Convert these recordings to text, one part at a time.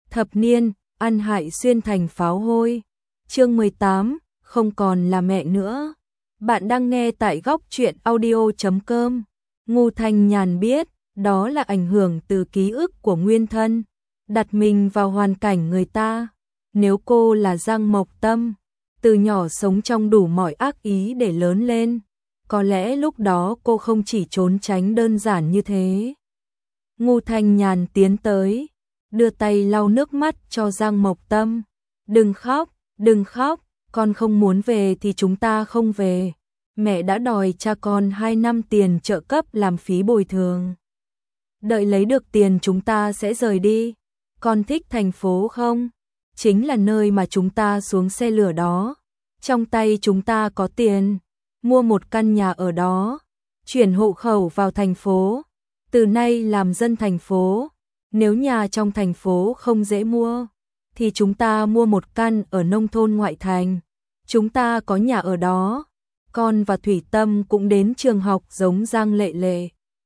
Thập niên, ăn hại xuyên thành pháo hôi. Chương 18, không còn là mẹ nữa. Bạn đang nghe tại góc truyện audio.com. Ngô Thanh Nhàn biết, đó là ảnh hưởng từ ký ức của nguyên thân, đặt mình vào hoàn cảnh người ta. Nếu cô là Giang Mộc Tâm, từ nhỏ sống trong đủ mọi ác ý để lớn lên, có lẽ lúc đó cô không chỉ trốn tránh đơn giản như thế. Ngô Thanh Nhàn tiến tới, đưa tay lau nước mắt cho Giang Mộc Tâm. Đừng khóc, con không muốn về thì chúng ta không về. Mẹ đã đòi cha con 2 năm tiền trợ cấp làm phí bồi thường. Đợi lấy được tiền chúng ta sẽ rời đi. Con thích thành phố không? Chính là nơi mà chúng ta xuống xe lửa đó. Trong tay chúng ta có tiền, mua một căn nhà ở đó, chuyển hộ khẩu vào thành phố, từ nay làm dân thành phố. Nếu nhà trong thành phố không dễ mua, thì chúng ta mua một căn ở nông thôn ngoại thành. Chúng ta có nhà ở đó. Con và Thủy Tâm cũng đến trường học giống Giang Lệ Lệ.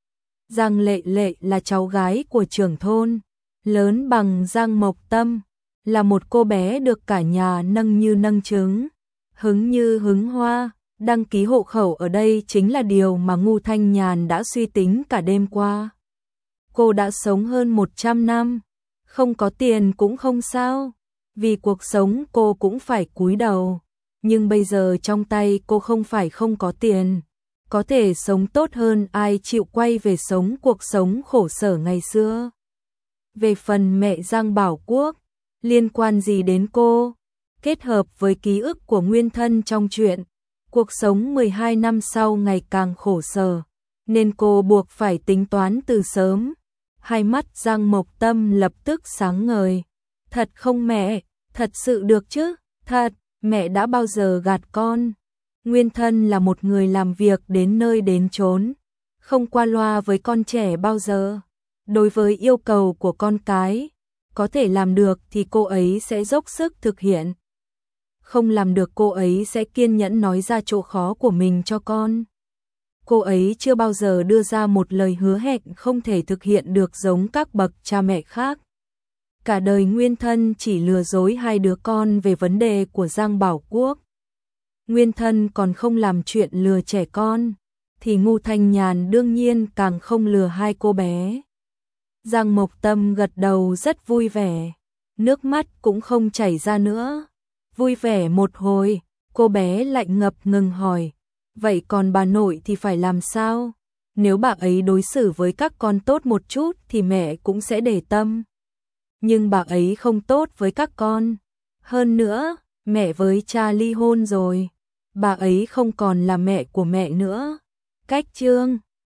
Giang Lệ Lệ là cháu gái của trưởng thôn, lớn bằng Giang Mộc Tâm, là một cô bé được cả nhà nâng như nâng trứng, hứng như hứng hoa. Đăng ký hộ khẩu ở đây chính là điều mà Ngô Thanh Nhàn đã suy tính cả đêm qua. Cô đã sống hơn 100 năm, không có tiền cũng không sao, vì cuộc sống cô cũng phải cúi đầu. Nhưng bây giờ trong tay cô không phải không có tiền, có thể sống tốt hơn ai chịu quay về sống cuộc sống khổ sở ngày xưa. Về phần mẹ Giang Bảo Quốc, liên quan gì đến cô? Kết hợp với ký ức của nguyên thân trong chuyện, cuộc sống 12 năm sau ngày càng khổ sở, nên cô buộc phải tính toán từ sớm. Hai mắt Giang Mộc Tâm lập tức sáng ngời. Thật không mẹ? Thật sự được chứ? Thật, mẹ đã bao giờ gạt con? Nguyên thân là một người làm việc đến nơi đến chốn, không qua loa với con trẻ bao giờ. Đối với yêu cầu của con cái, có thể làm được thì cô ấy sẽ dốc sức thực hiện. Không làm được cô ấy sẽ kiên nhẫn nói ra chỗ khó của mình cho con. Cô ấy chưa bao giờ đưa ra một lời hứa hẹn không thể thực hiện được giống các bậc cha mẹ khác. Cả đời nguyên thân chỉ lừa dối hai đứa con về vấn đề của Giang Bảo Quốc. Nguyên thân còn không làm chuyện lừa trẻ con, thì Ngô Thanh Nhàn đương nhiên càng không lừa hai cô bé. Giang Mộc Tâm gật đầu rất vui vẻ, nước mắt cũng không chảy ra nữa. Vui vẻ một hồi, cô bé lại ngập ngừng hỏi, vậy còn bà nội thì phải làm sao? Nếu bà ấy đối xử với các con tốt một chút thì mẹ cũng sẽ để tâm. Nhưng bà ấy không tốt với các con. Hơn nữa, mẹ với cha ly hôn rồi. Bà ấy không còn là mẹ của mẹ nữa. Cách chương